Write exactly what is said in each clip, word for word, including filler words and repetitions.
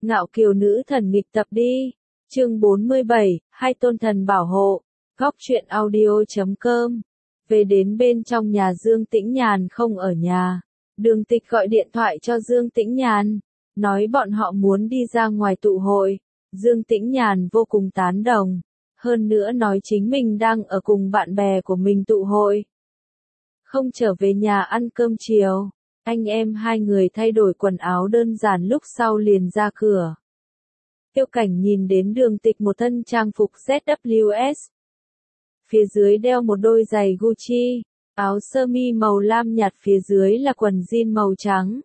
Ngạo kiều nữ thần nghịch tập đi. Chương bốn mươi bảy, hai tôn thần bảo hộ. Góc truyện audio chấm com. Về đến bên trong nhà Dương Tĩnh Nhàn không ở nhà. Đường Tịch gọi điện thoại cho Dương Tĩnh Nhàn, nói bọn họ muốn đi ra ngoài tụ hội. Dương Tĩnh Nhàn vô cùng tán đồng. Hơn nữa nói chính mình đang ở cùng bạn bè của mình tụ hội. Không trở về nhà ăn cơm chiều. Anh em hai người thay đổi quần áo đơn giản lúc sau liền ra cửa. Tiêu Cảnh nhìn đến Đường Tịch một thân trang phục Z W S. Phía dưới đeo một đôi giày Gucci, áo sơ mi màu lam nhạt phía dưới là quần jean màu trắng.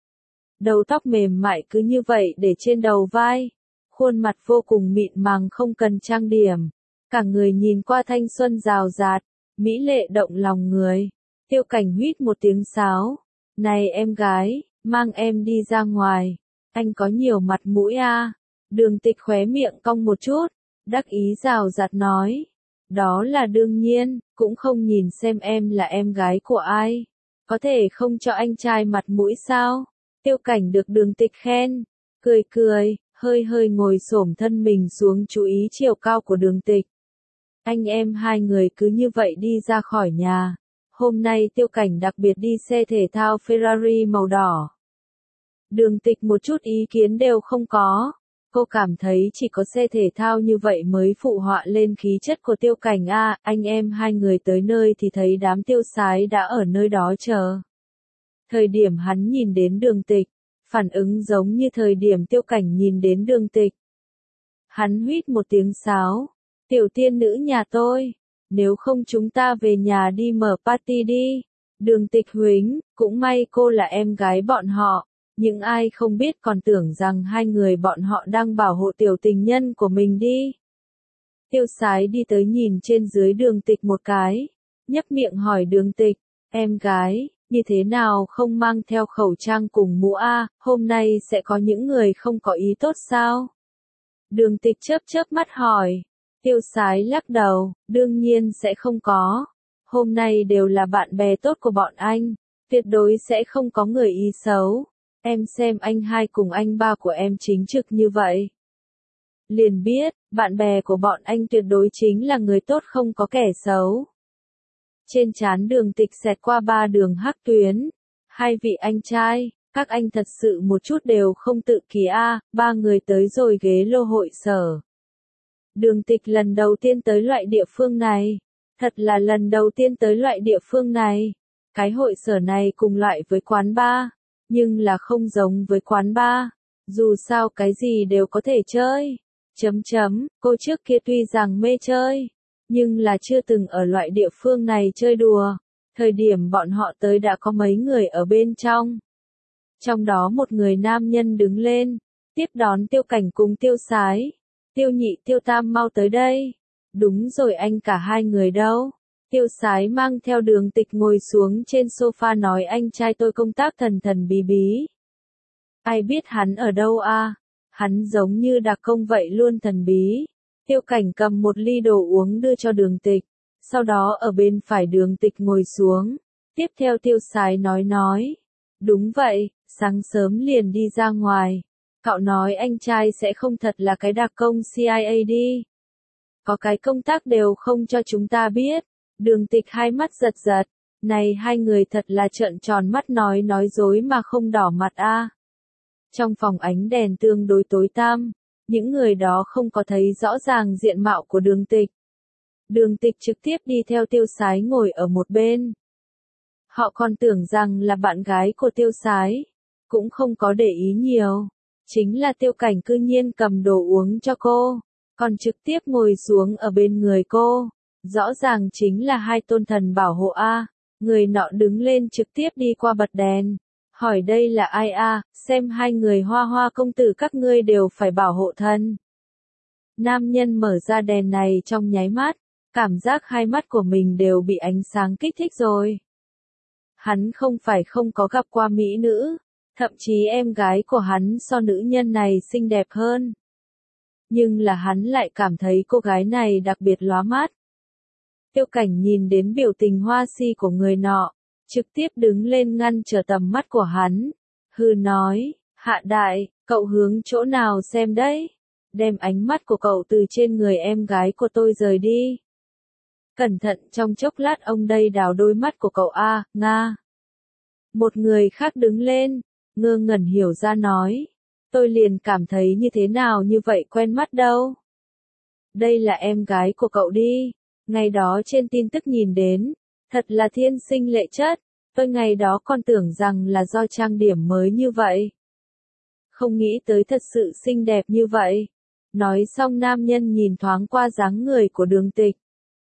Đầu tóc mềm mại cứ như vậy để trên đầu vai. Khuôn mặt vô cùng mịn màng không cần trang điểm. Cả người nhìn qua thanh xuân rào rạt, mỹ lệ động lòng người. Tiêu Cảnh huýt một tiếng sáo. Này em gái, mang em đi ra ngoài. Anh có nhiều mặt mũi à. Đường Tịch khóe miệng cong một chút, đắc ý rào rạt nói. Đó là đương nhiên, cũng không nhìn xem em là em gái của ai. Có thể không cho anh trai mặt mũi sao? Tiêu Cảnh được Đường Tịch khen, cười cười, hơi hơi ngồi xổm thân mình xuống chú ý chiều cao của Đường Tịch. Anh em hai người cứ như vậy đi ra khỏi nhà. Hôm nay Tiêu Cảnh đặc biệt đi xe thể thao Ferrari màu đỏ. Đường Tịch một chút ý kiến đều không có. Cô cảm thấy chỉ có xe thể thao như vậy mới phụ họa lên khí chất của Tiêu Cảnh a. À, anh em hai người tới nơi thì thấy đám tiêu sái đã ở nơi đó chờ. Thời điểm hắn nhìn đến Đường Tịch, phản ứng giống như thời điểm Tiêu Cảnh nhìn đến Đường Tịch. Hắn huýt một tiếng sáo. Tiểu tiên nữ nhà tôi. Nếu không chúng ta về nhà đi mở party đi. Đường Tịch huýnh, cũng may cô là em gái bọn họ. Những ai không biết còn tưởng rằng hai người bọn họ đang bảo hộ tiểu tình nhân của mình đi. Tiêu sái đi tới nhìn trên dưới Đường Tịch một cái. Nhấp miệng hỏi Đường Tịch, em gái, như thế nào không mang theo khẩu trang cùng mũ a, hôm nay sẽ có những người không có ý tốt sao? Đường Tịch chớp chớp mắt hỏi. Tiêu sái lắc đầu, đương nhiên sẽ không có. Hôm nay đều là bạn bè tốt của bọn anh, tuyệt đối sẽ không có người ý xấu. Em xem anh hai cùng anh ba của em chính trực như vậy. Liền biết, bạn bè của bọn anh tuyệt đối chính là người tốt không có kẻ xấu. Trên trán Đường Tịch xẹt qua ba đường hắc tuyến. Hai vị anh trai, các anh thật sự một chút đều không tự kỷ a. Ba người tới rồi ghế lô hội sở. Đường Tịch lần đầu tiên tới loại địa phương này. Thật là lần đầu tiên tới loại địa phương này. Cái hội sở này cùng loại với quán bar, nhưng là không giống với quán bar. Dù sao cái gì đều có thể chơi. Chấm chấm, cô trước kia tuy rằng mê chơi, nhưng là chưa từng ở loại địa phương này chơi đùa. Thời điểm bọn họ tới đã có mấy người ở bên trong. Trong đó một người nam nhân đứng lên, tiếp đón Tiêu Cảnh cùng Tiêu Sái. Tiêu nhị Tiêu tam mau tới đây. Đúng rồi anh cả hai người đâu? Tiêu Sái mang theo Đường Tịch ngồi xuống trên sofa nói anh trai tôi công tác thần thần bí bí. Ai biết hắn ở đâu a? À? Hắn giống như đặc công vậy luôn thần bí. Tiêu Cảnh cầm một ly đồ uống đưa cho Đường Tịch. Sau đó ở bên phải Đường Tịch ngồi xuống. Tiếp theo Tiêu Sái nói nói. Đúng vậy, sáng sớm liền đi ra ngoài. Cậu nói anh trai sẽ không thật là cái đặc công C I A đi. Có cái công tác đều không cho chúng ta biết. Đường Tịch hai mắt giật giật. Này hai người thật là trợn tròn mắt nói nói dối mà không đỏ mặt a. À. Trong phòng ánh đèn tương đối tối tăm. Những người đó không có thấy rõ ràng diện mạo của Đường Tịch. Đường Tịch trực tiếp đi theo Tiêu Sái ngồi ở một bên. Họ còn tưởng rằng là bạn gái của Tiêu Sái. Cũng không có để ý nhiều. Chính là Tiêu Cảnh cư nhiên cầm đồ uống cho cô. Còn trực tiếp ngồi xuống ở bên người cô. Rõ ràng chính là hai tôn thần bảo hộ a. Người nọ đứng lên trực tiếp đi qua bật đèn. Hỏi đây là ai a, xem hai người hoa hoa công tử các ngươi đều phải bảo hộ thân. Nam nhân mở ra đèn này trong nháy mắt. Cảm giác hai mắt của mình đều bị ánh sáng kích thích rồi. Hắn không phải không có gặp qua mỹ nữ. Thậm chí em gái của hắn so nữ nhân này xinh đẹp hơn. Nhưng là hắn lại cảm thấy cô gái này đặc biệt lóa mắt. Tiêu Cảnh nhìn đến biểu tình hoa si của người nọ, trực tiếp đứng lên ngăn trở tầm mắt của hắn. Hừ nói, hạ đại, Cậu hướng chỗ nào xem đấy? Đem ánh mắt của cậu từ trên người em gái của tôi rời đi. Cẩn thận, trong chốc lát ông đây đào đôi mắt của cậu a, Nga. Một người khác đứng lên, ngơ ngẩn hiểu ra nói. Tôi liền cảm thấy như thế nào như vậy quen mắt đâu. Đây là em gái của cậu đi. Ngày đó trên tin tức nhìn đến. Thật là thiên sinh lệ chất. Tôi ngày đó còn tưởng rằng là do trang điểm mới như vậy. Không nghĩ tới thật sự xinh đẹp như vậy. Nói xong nam nhân nhìn thoáng qua dáng người của Đường Tịch.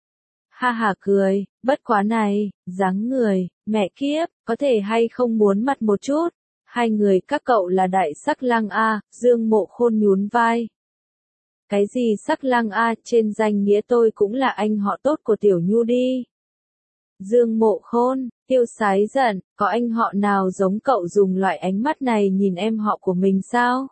Ha ha cười, bất quá này, dáng người, mẹ kiếp, có thể hay không muốn mặt một chút. Hai người các cậu là đại sắc lang A, Dương Mộ Khôn nhún vai. Cái gì sắc lang A, trên danh nghĩa tôi cũng là anh họ tốt của Tiểu Nhu đi. Dương Mộ Khôn, Tiêu Sái giận, có anh họ nào giống cậu dùng loại ánh mắt này nhìn em họ của mình sao?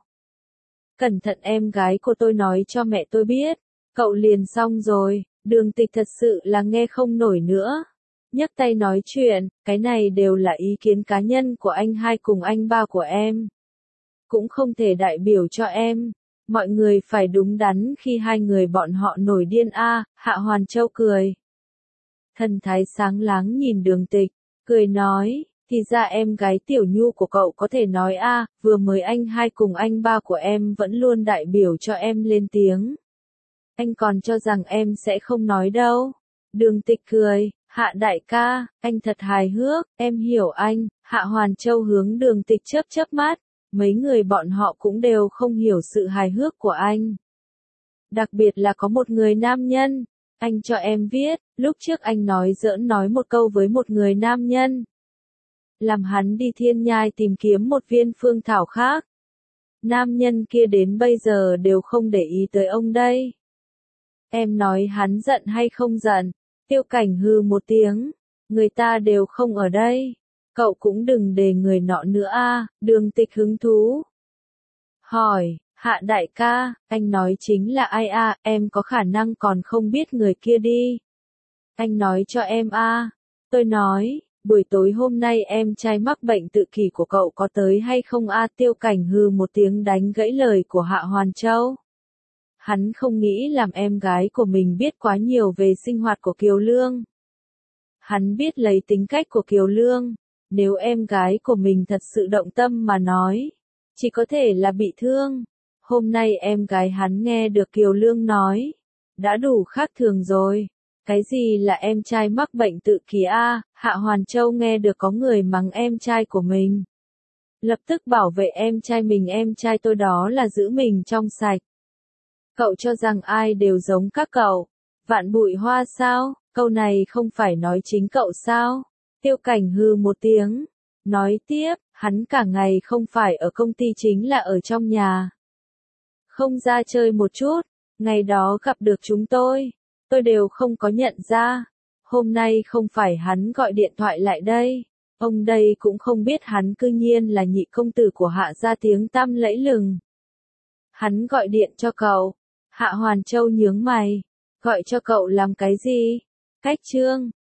Cẩn thận em gái của tôi nói cho mẹ tôi biết, cậu liền xong rồi. Đường Tịch thật sự là nghe không nổi nữa. Nhấc tay nói chuyện, cái này đều là ý kiến cá nhân của anh hai cùng anh ba của em. Cũng không thể đại biểu cho em. Mọi người phải đúng đắn khi hai người bọn họ nổi điên a. Hạ Hoàn Châu cười. Thần thái sáng láng nhìn Đường Tịch, cười nói, thì ra em gái Tiểu Nhu của cậu có thể nói a, vừa mới anh hai cùng anh ba của em vẫn luôn đại biểu cho em lên tiếng. Anh còn cho rằng em sẽ không nói đâu. Đường Tịch cười, Hạ đại ca, anh thật hài hước, em hiểu anh. Hạ Hoàn Châu hướng Đường Tịch chớp chớp mắt, mấy người bọn họ cũng đều không hiểu sự hài hước của anh. Đặc biệt là có một người nam nhân, anh cho em viết, lúc trước anh nói giỡn nói một câu với một người nam nhân. Làm hắn đi thiên nhai tìm kiếm một viên phương thảo khác. Nam nhân kia đến bây giờ đều không để ý tới ông đây. Em nói hắn giận hay không giận? Tiêu Cảnh hừ một tiếng. Người ta đều không ở đây. Cậu cũng đừng để người nọ nữa a. Đường Tịch hứng thú. Hỏi, Hạ đại ca, anh nói chính là ai a? Em có khả năng còn không biết người kia đi. Anh nói cho em a. Tôi nói, buổi tối hôm nay em trai mắc bệnh tự kỷ của cậu có tới hay không a? Tiêu Cảnh hừ một tiếng đánh gãy lời của Hạ Hoàn Châu. Hắn không nghĩ làm em gái của mình biết quá nhiều về sinh hoạt của Kiều Lương. Hắn biết lấy tính cách của Kiều Lương, nếu em gái của mình thật sự động tâm mà nói, chỉ có thể là bị thương. Hôm nay em gái hắn nghe được Kiều Lương nói, đã đủ khác thường rồi. Cái gì là em trai mắc bệnh tự kỷ a? Hạ Hoàn Châu nghe được có người mắng em trai của mình. Lập tức bảo vệ em trai mình, em trai tôi đó là giữ mình trong sạch. Cậu cho rằng ai đều giống các cậu? Vạn bụi hoa sao? Câu này không phải nói chính cậu sao? Tiêu Cảnh hừ một tiếng. Nói tiếp, hắn cả ngày không phải ở công ty chính là ở trong nhà. Không ra chơi một chút, ngày đó gặp được chúng tôi, tôi đều không có nhận ra. Hôm nay không phải hắn gọi điện thoại lại đây. Ông đây cũng không biết hắn cư nhiên là nhị công tử của Hạ gia tiếng tăm lẫy lừng. Hắn gọi điện cho cậu. Hạ Hoàn Châu nhướng mày. Gọi cho cậu làm cái gì? Cách trương.